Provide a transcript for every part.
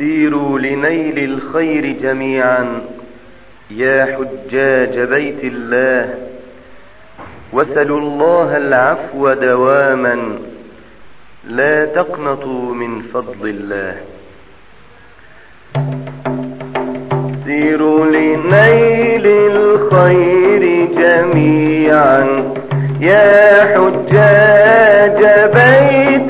سيروا لنيل الخير جميعا يا حجاج بيت الله، وسلوا الله العفو دواما، لا تقنطوا من فضل الله. سيروا لنيل الخير جميعا يا حجاج بيت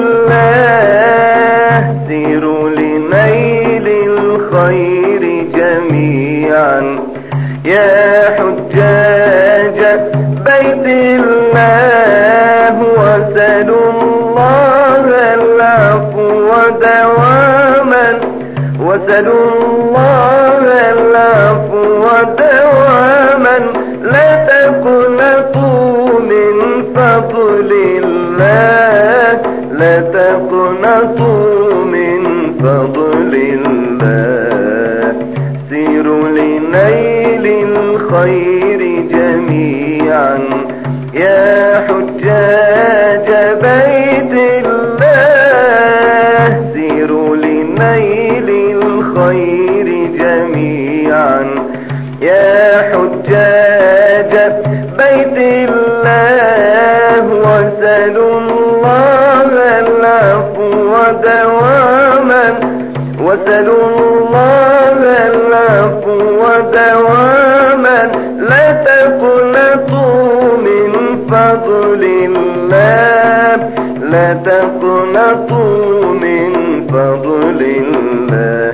الله، سيروا لنيل الخير جميعا يا حجاج بيت الله، وسلوا الله العفو دواما، وسلوا الله العفو دواما، لا تقنطوا من فضل الله، لا تقنطوا من فضل الله. سيروا لنيل الخير جميعا يا حجاج بيت الله، سيروا لنيل الخير جميعا يا حجاج بيت الله، وسلوا الله العفو دواما، وسلوا الله العفو دواما، لا تقنطوا من فضل الله، لا تقنطوا من فضل الله.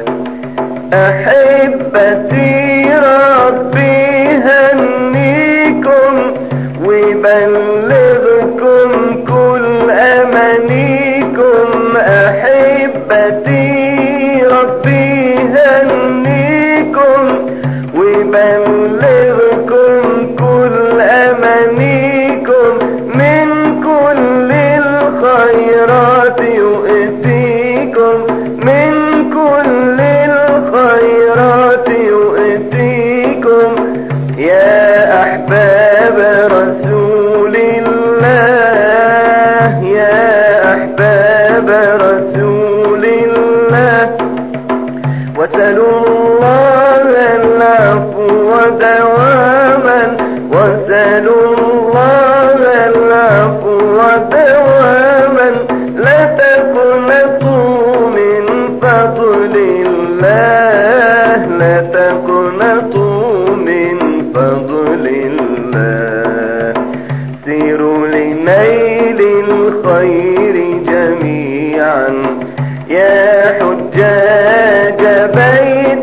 أحبتي ربي هنيكم ويبلغكم كل أمانيكم، أحبتي ربي هنيكم ويبلغكم كل أمانيكم، من كل الخيرات يؤتيكم، من كل الخيرات يؤتيكم، يا أحباب رسول الله، يا أحباب رسول الله، وسلوا الله العفو دواما، وسلوا الله العفو دواما، لا تقنطوا من فضل الله، لا تقنطوا من فضل الله. سيروا لنيل الخير جميعا يا حجاج بيت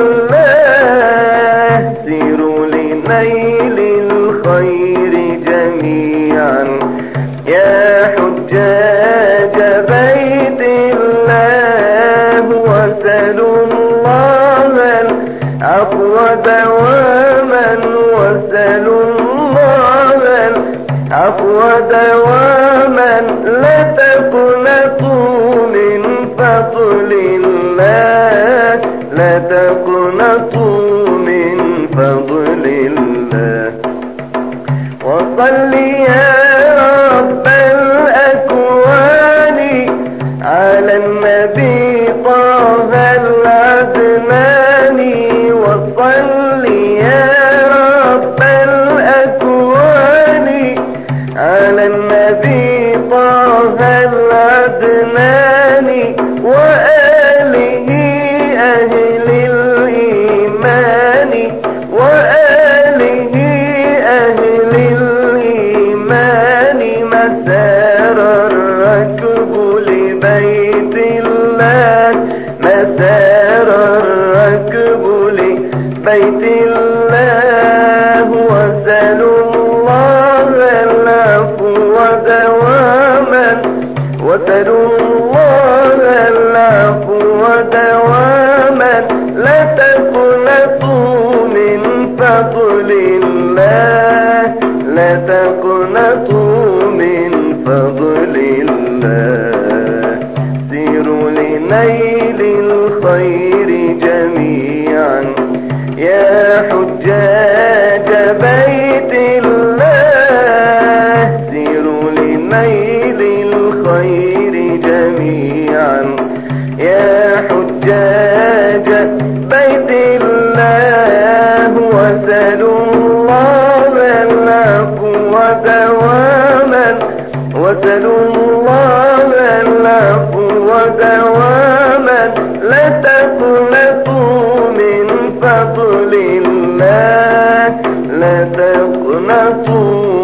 الله، سيروا لنيل الخير جميعا يا حجاج بيت الله، وسلوا الله العفو دواما، وسلوا الله العفو دواما، لا تقنطوا من فضل الله، لا تقنطوا من فضل الله. وصل يا رب الأكوان على النبي طه العدناني، وصل يا رب الأكوان على النبي طه العدناني، وآله أهل الإيمان، وآله أهل الإيمان، مسار الركب لبيت الله، مسار الركب لبيت الله، وسلوا الله العفو دواما، وسلوا الله العفو دواما، لا تقنطوا من فضل الله، لا تقنطوا من فضل الله. سيروا لنيل الخير جميعا يا حجاج بيت الله، سيروا لنيل الخير جميعا يا حجاج تقنطوا